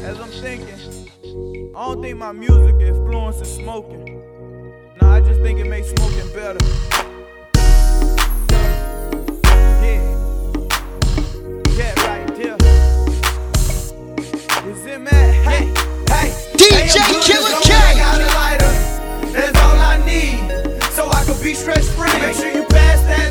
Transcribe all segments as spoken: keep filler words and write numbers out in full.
As I'm thinking, I don't think my music influences smoking. Nah, I just think it makes smoking better. Yeah, yeah, right there. Is it, man? Hey, hey, D J hey, Killer K. K. I got a lighter, that's all I need, so I can be stress free. Make sure you pass that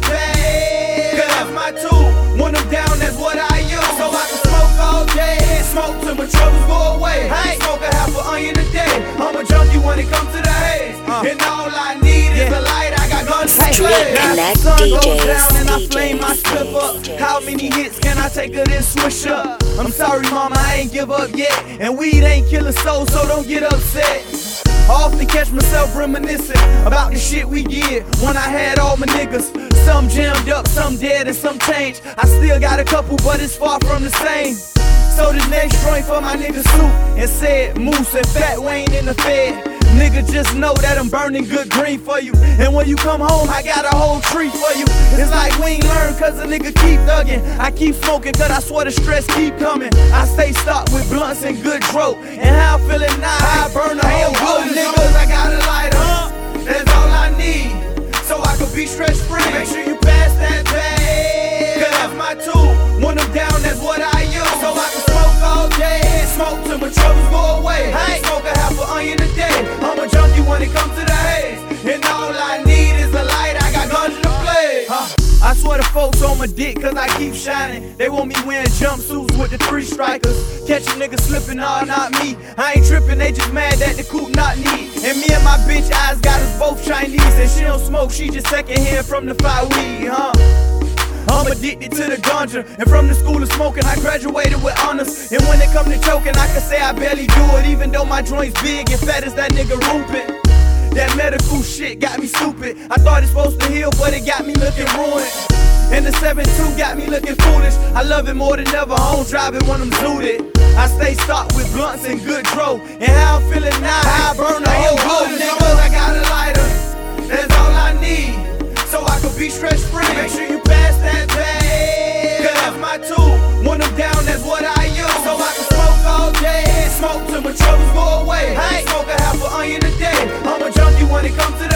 bag, cause that's my tool. When I'm down, that's what I use, so I can smoke all day. Smoke till my troubles go away. Hey, smoke a half an onion a day. I'm a junkie when it comes to the haze, uh, and all I need is yeah. a light. I got guns to play. Now the sun goes down and I flame my slip up. How many hits can I take of this swish up? I'm sorry, mama, I ain't give up yet, and weed ain't kill a soul, so don't get upset. I often catch myself reminiscing about the shit we did when I had all my niggas. Some jammed up, some dead, and some changed. I still got a couple, but it's far from the same. So this next joint for my nigga Soup and said Moose and Fat Wayne in the Fed. Nigga, just know that I'm burning good green for you, and when you come home, I got a whole tree for you. It's like we ain't learn cause a nigga keep thuggin'. I keep smoking cause I swear the stress keep coming. I stay stocked with blunts and good dro, and how I'm feeling now, I burn a whole good niggas. I got a lighter, that's all I need, so I can be stress free. Make sure you pass that bag, cause that's my tool. When I'm down, that's what I use, so I can smoke all day. Smoke till my troubles go away. Hey, smoke a half an onion a day. I'm a junkie when it comes to the haze, and all I need is a light. I got guns to play. Huh. I swear the folks on my dick cause I keep shining. They want me wearing jumpsuits with the three strikers. Catch a nigga slipping, nah, not me. I ain't tripping, they just mad that the coupe not neat. And me and my bitch eyes got us both Chinese, and she don't smoke, she just secondhand from the fire weed, huh? I'm addicted to the ganja, and from the school of smoking, I graduated with honors. And when it come to choking, I can say I barely do it, even though my joint's big and fat as that nigga Rupert. That medical shit got me stupid. I thought it's supposed to heal, but it got me looking ruined. And the seven two got me looking foolish. I love it more than ever, I don't drive it when I'm zooted. I stay stocked with blunts and good dro, and how I'm feeling now, I burn a whole good niggas. I got a lighter, that's all I need, so I can be stress free. Make sure you pass that bag, cause that's my tool. When I'm down, that's what I use, so I can smoke all day. Smoke till my troubles go away. Hey, smoke a half an onion a day. I'm a junkie when it comes to the